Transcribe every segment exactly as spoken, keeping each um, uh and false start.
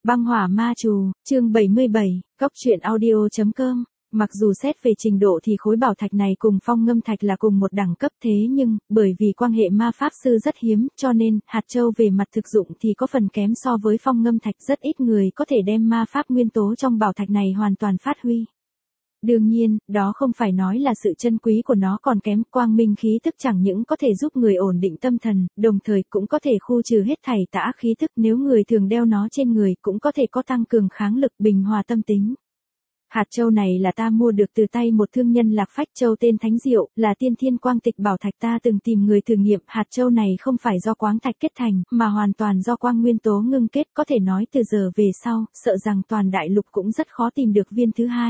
Băng hỏa ma trù, chương bảy mươi bảy, Cóc truyện audio.com. Mặc dù xét về trình độ thì khối bảo thạch này cùng phong ngâm thạch là cùng một đẳng cấp, thế nhưng, bởi vì quan hệ ma pháp sư rất hiếm, cho nên, hạt châu về mặt thực dụng thì có phần kém so với phong ngâm thạch, rất ít người có thể đem ma pháp nguyên tố trong bảo thạch này hoàn toàn phát huy. Đương nhiên, đó không phải nói là sự chân quý của nó còn kém, quang minh khí tức chẳng những có thể giúp người ổn định tâm thần, đồng thời cũng có thể khu trừ hết thảy tà ác khí tức, nếu người thường đeo nó trên người cũng có thể có tăng cường kháng lực, bình hòa tâm tính. Hạt châu này là ta mua được từ tay một thương nhân Lạc Phách Châu tên Thánh Diệu, là tiên thiên quang tịch bảo thạch, ta từng tìm người thử nghiệm, hạt châu này không phải do quáng thạch kết thành, mà hoàn toàn do quang nguyên tố ngưng kết, có thể nói từ giờ về sau, sợ rằng toàn đại lục cũng rất khó tìm được viên thứ hai.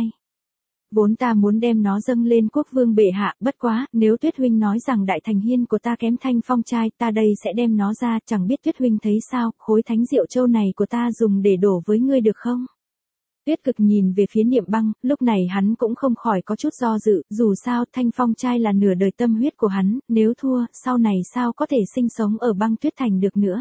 Vốn ta muốn đem nó dâng lên quốc vương bệ hạ, bất quá, nếu Tuyết huynh nói rằng đại thành hiên của ta kém thanh phong trai, ta đây sẽ đem nó ra, chẳng biết Tuyết huynh thấy sao, khối thánh diệu châu này của ta dùng để đổ với ngươi được không? Tuyết Cực nhìn về phía Niệm Băng, lúc này hắn cũng không khỏi có chút do dự, dù sao thanh phong trai là nửa đời tâm huyết của hắn, nếu thua, sau này sao có thể sinh sống ở băng tuyết thành được nữa.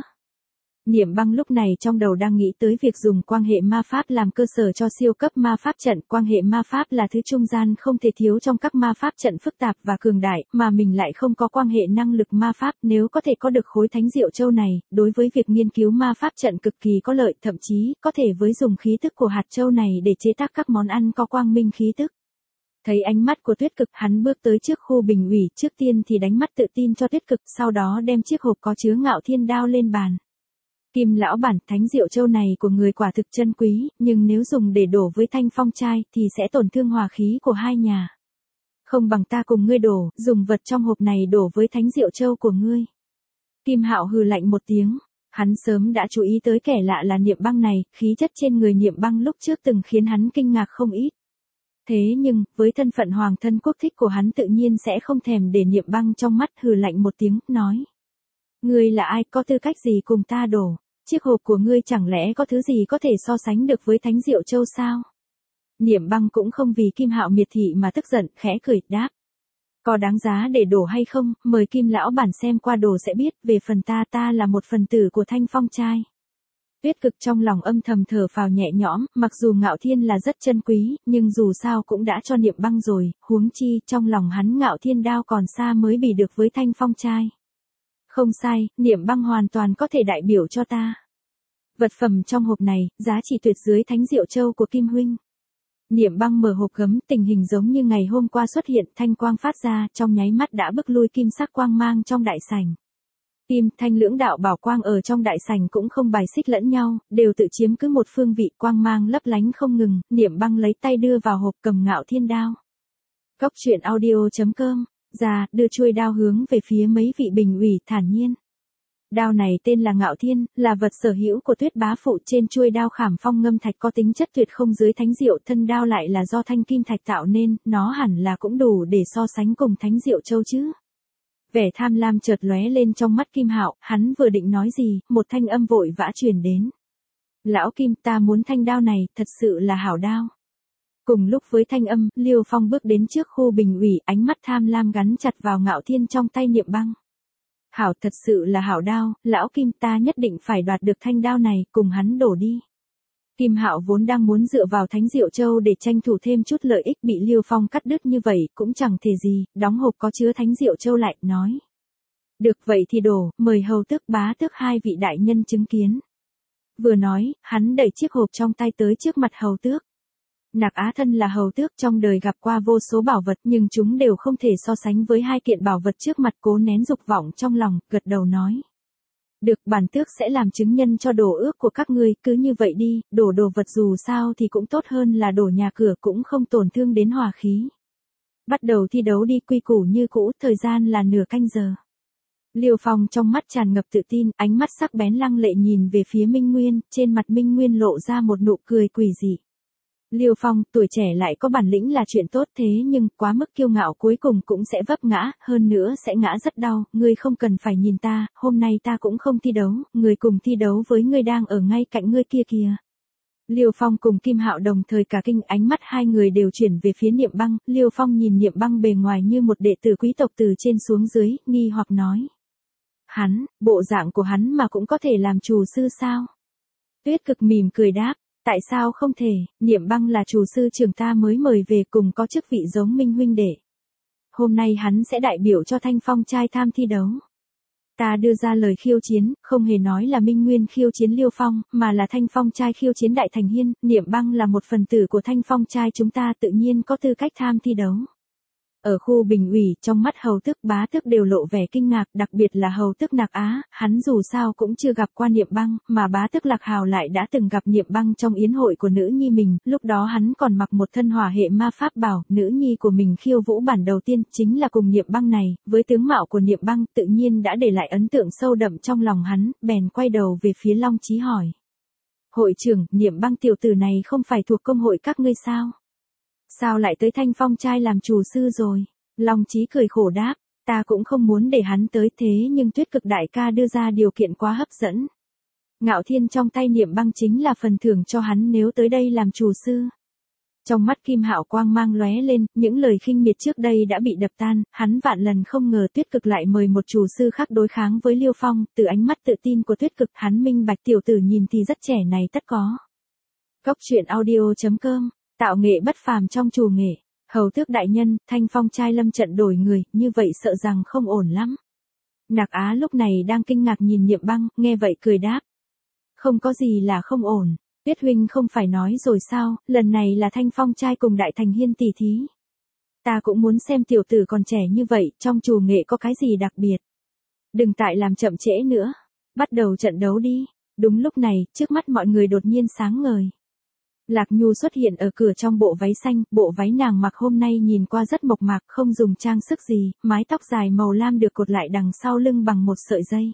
Niệm Băng lúc này trong đầu đang nghĩ tới việc dùng quan hệ ma pháp làm cơ sở cho siêu cấp ma pháp trận. Quan hệ ma pháp là thứ trung gian không thể thiếu trong các ma pháp trận phức tạp và cường đại, mà mình lại không có quan hệ năng lực ma pháp, nếu có thể có được khối thánh diệu châu này, đối với việc nghiên cứu ma pháp trận cực kỳ có lợi, thậm chí, có thể với dùng khí tức của hạt châu này để chế tác các món ăn có quang minh khí tức. Thấy ánh mắt của Tuyết Cực, hắn bước tới trước khu bình ủy, trước tiên thì đánh mắt tự tin cho Tuyết Cực, sau đó đem chiếc hộp có chứa Ngạo Thiên đao lên bàn. Kim lão bản, thánh diệu châu này của người quả thực chân quý, nhưng nếu dùng để đổ với thanh phong trai thì sẽ tổn thương hòa khí của hai nhà. Không bằng ta cùng ngươi đổ, dùng vật trong hộp này đổ với thánh diệu châu của ngươi. Kim Hạo hừ lạnh một tiếng, hắn sớm đã chú ý tới kẻ lạ là Niệm Băng này, khí chất trên người Niệm Băng lúc trước từng khiến hắn kinh ngạc không ít. Thế nhưng, với thân phận hoàng thân quốc thích của hắn tự nhiên sẽ không thèm để Niệm Băng trong mắt, hừ lạnh một tiếng, nói. Ngươi là ai, có tư cách gì cùng ta đổ? Chiếc hộp của ngươi chẳng lẽ có thứ gì có thể so sánh được với thánh diệu châu sao? Niệm Băng cũng không vì Kim Hạo miệt thị mà tức giận, khẽ cười, đáp. Có đáng giá để đổ hay không, mời Kim lão bản xem qua đồ sẽ biết, về phần ta ta là một phần tử của thanh phong trai. Tuyết Cực trong lòng âm thầm thở phào nhẹ nhõm, mặc dù Ngạo Thiên là rất chân quý, nhưng dù sao cũng đã cho Niệm Băng rồi, huống chi, trong lòng hắn Ngạo Thiên đao còn xa mới bì được với thanh phong trai. Không sai, Niệm Băng hoàn toàn có thể đại biểu cho ta. Vật phẩm trong hộp này, giá trị tuyệt dưới thánh diệu châu của Kim huynh. Niệm Băng mở hộp gấm, tình hình giống như ngày hôm qua xuất hiện, thanh quang phát ra, trong nháy mắt đã bức lui kim sắc quang mang trong đại sảnh. Kim, thanh lưỡng đạo bảo quang ở trong đại sảnh cũng không bài xích lẫn nhau, đều tự chiếm cứ một phương vị, quang mang lấp lánh không ngừng. Niệm Băng lấy tay đưa vào hộp, cầm Ngạo Thiên đao. Cóc truyện audio.com. Ra, đưa chuôi đao hướng về phía mấy vị bình ủy, thản nhiên. Đao này tên là Ngạo Thiên, là vật sở hữu của Tuyết bá phụ, trên chuôi đao khảm phong ngâm thạch có tính chất tuyệt không dưới thánh diệu, thân đao lại là do thanh kim thạch tạo nên, nó hẳn là cũng đủ để so sánh cùng thánh diệu châu chứ. Vẻ tham lam chợt lóe lên trong mắt Kim Hạo, hắn vừa định nói gì, một thanh âm vội vã truyền đến. Lão Kim, ta muốn thanh đao này, thật sự là hảo đao. Cùng lúc với thanh âm, Liêu Phong bước đến trước khu bình ủy, ánh mắt tham lam gắn chặt vào Ngạo Thiên trong tay Niệm Băng. Hảo, thật sự là hảo đao, lão Kim, ta nhất định phải đoạt được thanh đao này, cùng hắn đổ đi. Kim Hạo vốn đang muốn dựa vào thánh diệu châu để tranh thủ thêm chút lợi ích, bị Liêu Phong cắt đứt như vậy, cũng chẳng thể gì, đóng hộp có chứa thánh diệu châu lại, nói. Được vậy thì đổ, mời hầu tước bá tước hai vị đại nhân chứng kiến. Vừa nói, hắn đẩy chiếc hộp trong tay tới trước mặt hầu tước. Nạc Á thân là hầu tước, trong đời gặp qua vô số bảo vật, nhưng chúng đều không thể so sánh với hai kiện bảo vật trước mặt, cố nén dục vọng trong lòng, gật đầu nói. Được, bản tước sẽ làm chứng nhân cho đồ ước của các ngươi, cứ như vậy đi, đổ đồ vật dù sao thì cũng tốt hơn là đổ nhà cửa, cũng không tổn thương đến hòa khí. Bắt đầu thi đấu đi, quy củ như cũ, thời gian là nửa canh giờ. Liêu Phong trong mắt tràn ngập tự tin, ánh mắt sắc bén lăng lệ nhìn về phía Minh Nguyên, trên mặt Minh Nguyên lộ ra một nụ cười quỷ dị. Liêu Phong, tuổi trẻ lại có bản lĩnh là chuyện tốt, thế nhưng, quá mức kiêu ngạo cuối cùng cũng sẽ vấp ngã, hơn nữa sẽ ngã rất đau, ngươi không cần phải nhìn ta, hôm nay ta cũng không thi đấu, người cùng thi đấu với ngươi đang ở ngay cạnh ngươi kia kìa. Liêu Phong cùng Kim Hạo đồng thời cả kinh, ánh mắt hai người đều chuyển về phía Niệm Băng, Liêu Phong nhìn Niệm Băng bề ngoài như một đệ tử quý tộc từ trên xuống dưới, nghi hoặc nói. Hắn, bộ dạng của hắn mà cũng có thể làm chủ sư sao? Tuyết Cực mỉm cười đáp, tại sao không thể, Niệm Băng là chủ sư trưởng ta mới mời về cùng có chức vị giống Minh huynh đệ. Hôm nay hắn sẽ đại biểu cho Thanh Phong trai tham thi đấu. Ta đưa ra lời khiêu chiến, không hề nói là Minh Nguyên khiêu chiến Liêu Phong, mà là Thanh Phong trai khiêu chiến Đại Thành Hiên, Niệm Băng là một phần tử của Thanh Phong trai chúng ta tự nhiên có tư cách tham thi đấu. Ở khu bình ủy, trong mắt hầu tước bá tước đều lộ vẻ kinh ngạc, đặc biệt là hầu tước Nạc Á, hắn dù sao cũng chưa gặp qua Niệm Băng, mà bá tước Lạc Hào lại đã từng gặp Niệm Băng trong yến hội của nữ nhi mình, lúc đó hắn còn mặc một thân hỏa hệ ma pháp bảo, nữ nhi của mình khiêu vũ bản đầu tiên, chính là cùng Niệm Băng này, với tướng mạo của Niệm Băng tự nhiên đã để lại ấn tượng sâu đậm trong lòng hắn, bèn quay đầu về phía Long Chí hỏi. Hội trưởng, Niệm Băng tiểu tử này không phải thuộc công hội các ngươi sao? Sao lại tới Thanh Phong trai làm chủ sư rồi? Long Chí cười khổ đáp, ta cũng không muốn để hắn tới thế nhưng Tuyết Cực đại ca đưa ra điều kiện quá hấp dẫn. Ngạo thiên trong tay Niệm Băng chính là phần thưởng cho hắn nếu tới đây làm chủ sư. Trong mắt Kim Hạo quang mang lóe lên, những lời khinh miệt trước đây đã bị đập tan, hắn vạn lần không ngờ Tuyết Cực lại mời một chủ sư khác đối kháng với Liêu Phong, từ ánh mắt tự tin của Tuyết Cực, hắn minh bạch tiểu tử nhìn thì rất trẻ này tất có. Cốc truyện audio chấm com, tạo nghệ bất phàm trong chủ nghệ. Hầu tước đại nhân, Thanh Phong trai lâm trận đổi người, như vậy sợ rằng không ổn lắm. Nạc Á lúc này đang kinh ngạc nhìn Niệm Băng, nghe vậy cười đáp. Không có gì là không ổn, Tuyết huynh không phải nói rồi sao, lần này là Thanh Phong trai cùng Đại Thành Hiên tỷ thí. Ta cũng muốn xem tiểu tử còn trẻ như vậy, trong chủ nghệ có cái gì đặc biệt. Đừng tại làm chậm trễ nữa, bắt đầu trận đấu đi. Đúng lúc này, trước mắt mọi người đột nhiên sáng ngời. Lạc Nhu xuất hiện ở cửa trong bộ váy xanh, bộ váy nàng mặc hôm nay nhìn qua rất mộc mạc, không dùng trang sức gì, mái tóc dài màu lam được cột lại đằng sau lưng bằng một sợi dây.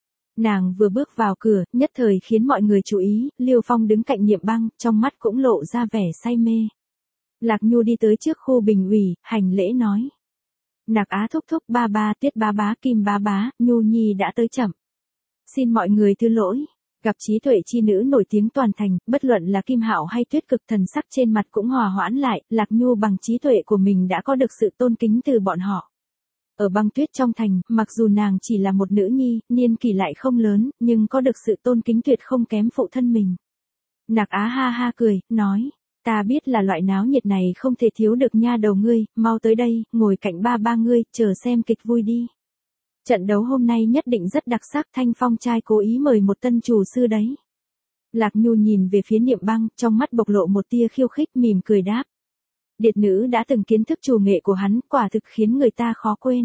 Nàng vừa bước vào cửa, nhất thời khiến mọi người chú ý, Liêu Phong đứng cạnh Niệm Băng, trong mắt cũng lộ ra vẻ say mê. Lạc Nhu đi tới trước khu bình ủy, hành lễ nói. Nạc Á thúc thúc ba ba, Tuyết bá bá, Kim bá bá, Nhu Nhi đã tới chậm. Xin mọi người thứ lỗi. Gặp trí tuệ chi nữ nổi tiếng toàn thành, bất luận là Kim Hạo hay Tuyết Cực thần sắc trên mặt cũng hòa hoãn lại, Lạc Nhu bằng trí tuệ của mình đã có được sự tôn kính từ bọn họ. Ở Băng Tuyết trong thành, mặc dù nàng chỉ là một nữ nhi, niên kỷ lại không lớn, nhưng có được sự tôn kính tuyệt không kém phụ thân mình. Nạc Á ha ha cười, nói, ta biết là loại náo nhiệt này không thể thiếu được nha đầu ngươi, mau tới đây, ngồi cạnh ba ba ngươi, chờ xem kịch vui đi. Trận đấu hôm nay nhất định rất đặc sắc, Thanh Phong trai cố ý mời một tân chủ sư đấy. Lạc Nhu nhìn về phía Niệm Băng, trong mắt bộc lộ một tia khiêu khích mỉm cười đáp. Điệt nữ đã từng kiến thức chủ nghệ của hắn, quả thực khiến người ta khó quên.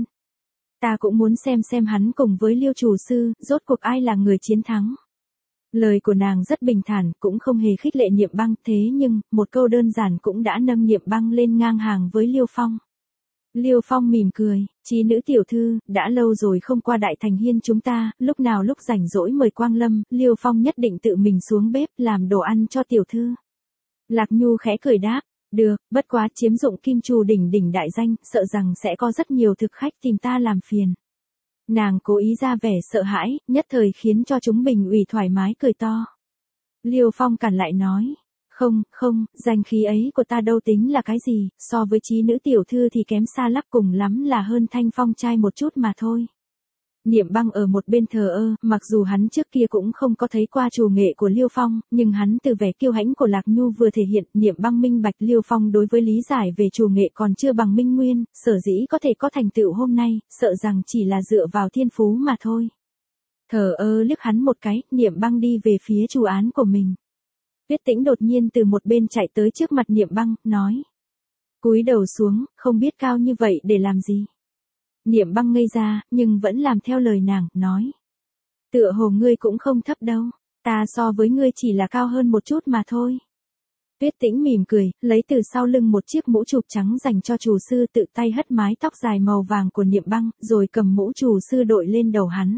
Ta cũng muốn xem xem hắn cùng với Liêu chủ sư, rốt cuộc ai là người chiến thắng. Lời của nàng rất bình thản, cũng không hề khích lệ Niệm Băng, thế nhưng, một câu đơn giản cũng đã nâng Niệm Băng lên ngang hàng với Liêu Phong. Liêu Phong mỉm cười, trí nữ tiểu thư, đã lâu rồi không qua Đại Thành Hiên chúng ta, lúc nào lúc rảnh rỗi mời Quang Lâm, Liêu Phong nhất định tự mình xuống bếp làm đồ ăn cho tiểu thư. Lạc Nhu khẽ cười đáp, được, bất quá chiếm dụng Kim Trù đỉnh đỉnh đại danh, sợ rằng sẽ có rất nhiều thực khách tìm ta làm phiền. Nàng cố ý ra vẻ sợ hãi, nhất thời khiến cho chúng bình ủy thoải mái cười to. Liêu Phong cản lại nói. Không, không, danh khí ấy của ta đâu tính là cái gì, so với trí nữ tiểu thư thì kém xa lắm, cùng lắm là hơn Thanh Phong trai một chút mà thôi. Niệm Băng ở một bên thờ ơ, mặc dù hắn trước kia cũng không có thấy qua chủ nghệ của Liêu Phong, nhưng hắn từ vẻ kiêu hãnh của Lạc Nhu vừa thể hiện, Niệm Băng minh bạch Liêu Phong đối với lý giải về chủ nghệ còn chưa bằng Minh Nguyên, sở dĩ có thể có thành tựu hôm nay, sợ rằng chỉ là dựa vào thiên phú mà thôi. Thờ ơ liếc hắn một cái, Niệm Băng đi về phía chủ án của mình. Tuyết Tĩnh đột nhiên từ một bên chạy tới trước mặt Niệm Băng, nói. Cúi đầu xuống, không biết cao như vậy để làm gì. Niệm Băng ngây ra, nhưng vẫn làm theo lời nàng, nói. Tựa hồ ngươi cũng không thấp đâu, ta so với ngươi chỉ là cao hơn một chút mà thôi. Tuyết Tĩnh mỉm cười, lấy từ sau lưng một chiếc mũ chụp trắng dành cho chủ sư, tự tay hất mái tóc dài màu vàng của Niệm Băng, rồi cầm mũ chủ sư đội lên đầu hắn.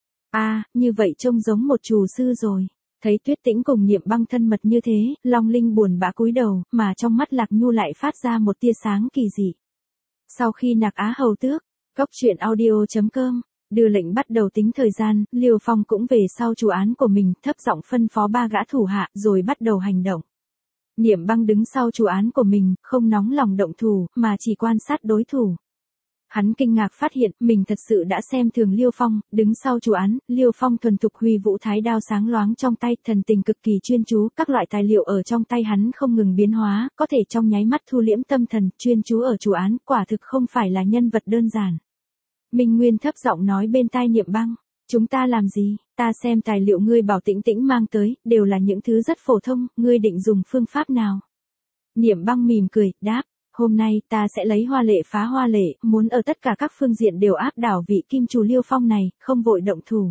À, như vậy trông giống một chủ sư rồi. Thấy Tuyết Tĩnh cùng Niệm Băng thân mật như thế, Long Linh buồn bã cúi đầu, mà trong mắt Lạc Nhu lại phát ra một tia sáng kỳ dị. Sau khi Nạc Á hầu tước, cốc truyện audio chấm com, đưa lệnh bắt đầu tính thời gian, Liêu Phong cũng về sau chủ án của mình, thấp giọng phân phó ba gã thủ hạ, rồi bắt đầu hành động. Niệm Băng đứng sau chủ án của mình, không nóng lòng động thủ, mà chỉ quan sát đối thủ. hắn kinh ngạc phát hiện mình thật sự đã xem thường Liêu Phong, đứng sau chủ án, Liêu Phong thuần thục huy vũ thái đao sáng loáng trong tay, thần tình cực kỳ chuyên chú, các loại tài liệu ở trong tay hắn không ngừng biến hóa, có thể trong nháy mắt thu liễm tâm thần, chuyên chú ở chủ án, quả thực không phải là nhân vật đơn giản. Minh Nguyên thấp giọng nói bên tai Niệm Băng, chúng ta làm gì, ta xem tài liệu ngươi bảo Tĩnh Tĩnh mang tới, đều là những thứ rất phổ thông, ngươi định dùng phương pháp nào? Niệm Băng mỉm cười, đáp, hôm nay ta sẽ lấy hoa lệ phá hoa lệ, muốn ở tất cả các phương diện đều áp đảo vị kim chủ Liêu Phong này, không vội động thủ.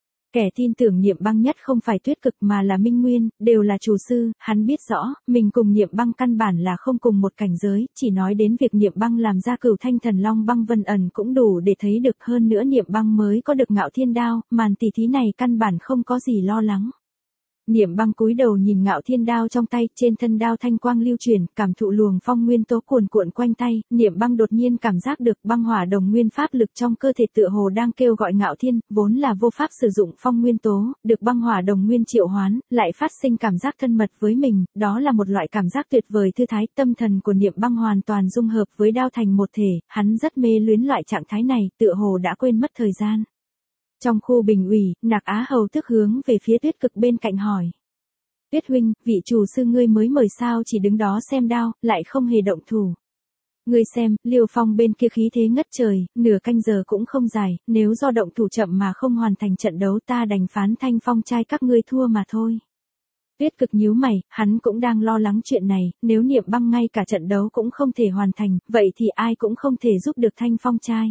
Kẻ tin tưởng Niệm Băng nhất không phải Tuyết Cực mà là Minh Nguyên, đều là chủ sư, hắn biết rõ, mình cùng Niệm Băng căn bản là không cùng một cảnh giới, chỉ nói đến việc Niệm Băng làm ra Cửu Thanh Thần Long băng vân ẩn cũng đủ để thấy được, hơn nữa Niệm Băng mới có được Ngạo Thiên Đao, màn tỉ thí này căn bản không có gì lo lắng. Niệm Băng cúi đầu nhìn Ngạo Thiên Đao trong tay, trên thân đao thanh quang lưu chuyển, cảm thụ luồng phong nguyên tố cuồn cuộn quanh tay, Niệm Băng đột nhiên cảm giác được băng hỏa đồng nguyên pháp lực trong cơ thể tựa hồ đang kêu gọi Ngạo Thiên, vốn là vô pháp sử dụng phong nguyên tố, được băng hỏa đồng nguyên triệu hoán, lại phát sinh cảm giác thân mật với mình, đó là một loại cảm giác tuyệt vời thư thái, tâm thần của Niệm Băng hoàn toàn dung hợp với đao thành một thể, hắn rất mê luyến loại trạng thái này, tựa hồ đã quên mất thời gian. Trong khu bình ủy, Nạc Á Hầu tức hướng về phía Tuyết Cực bên cạnh hỏi. Tuyết huynh, vị chủ sư ngươi mới mời sao chỉ đứng đó xem đao, lại không hề động thủ. Ngươi xem, Liêu Phong bên kia khí thế ngất trời, nửa canh giờ cũng không dài, nếu do động thủ chậm mà không hoàn thành trận đấu ta đành phán Thanh Phong trai các ngươi thua mà thôi. Tuyết Cực nhíu mày, hắn cũng đang lo lắng chuyện này, nếu Niệm Băng ngay cả trận đấu cũng không thể hoàn thành, vậy thì ai cũng không thể giúp được Thanh Phong trai.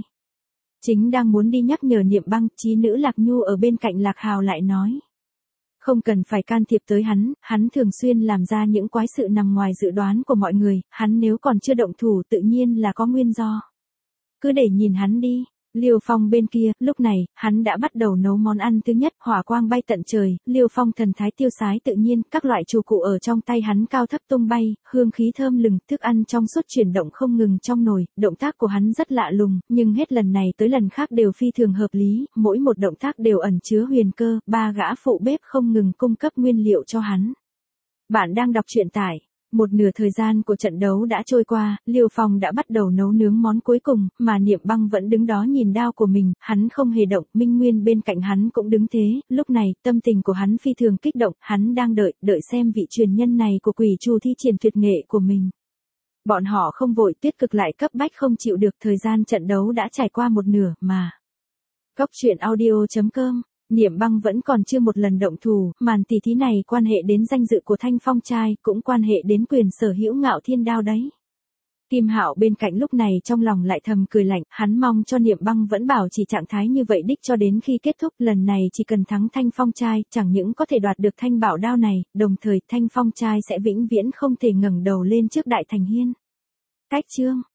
Chính đang muốn đi nhắc nhở Niệm Băng, trí nữ Lạc Nhu ở bên cạnh Lạc Hào lại nói. Không cần phải can thiệp tới hắn, hắn thường xuyên làm ra những quái sự nằm ngoài dự đoán của mọi người, hắn nếu còn chưa động thủ tự nhiên là có nguyên do. Cứ để nhìn hắn đi. Liêu Phong bên kia, lúc này, hắn đã bắt đầu nấu món ăn thứ nhất, hỏa quang bay tận trời, Liêu Phong thần thái tiêu sái tự nhiên, các loại trù cụ ở trong tay hắn cao thấp tung bay, hương khí thơm lừng, thức ăn trong suốt chuyển động không ngừng trong nồi, động tác của hắn rất lạ lùng, nhưng hết lần này tới lần khác đều phi thường hợp lý, mỗi một động tác đều ẩn chứa huyền cơ, ba gã phụ bếp không ngừng cung cấp nguyên liệu cho hắn. Bạn đang đọc truyện tại một nửa thời gian của trận đấu đã trôi qua, Liêu Phong đã bắt đầu nấu nướng món cuối cùng, mà Niệm Băng vẫn đứng đó nhìn đao của mình, hắn không hề động, Minh Nguyên bên cạnh hắn cũng đứng thế, lúc này, tâm tình của hắn phi thường kích động, hắn đang đợi, đợi xem vị truyền nhân này của quỷ trù thi triển tuyệt nghệ của mình. Bọn họ không vội, Tuyết Cực lại cấp bách không chịu được, thời gian trận đấu đã trải qua một nửa, mà. Góc truyện audio chấm com Niệm Băng vẫn còn chưa một lần động thủ, màn tỉ thí này quan hệ đến danh dự của Thanh Phong trai, cũng quan hệ đến quyền sở hữu Ngạo Thiên Đao đấy. Kim Hạo bên cạnh lúc này trong lòng lại thầm cười lạnh, hắn mong cho Niệm Băng vẫn bảo trì trạng thái như vậy đích cho đến khi kết thúc, lần này chỉ cần thắng Thanh Phong trai, chẳng những có thể đoạt được Thanh Bảo Đao này, đồng thời Thanh Phong trai sẽ vĩnh viễn không thể ngẩng đầu lên trước Đại Thành Hiên. Cách chương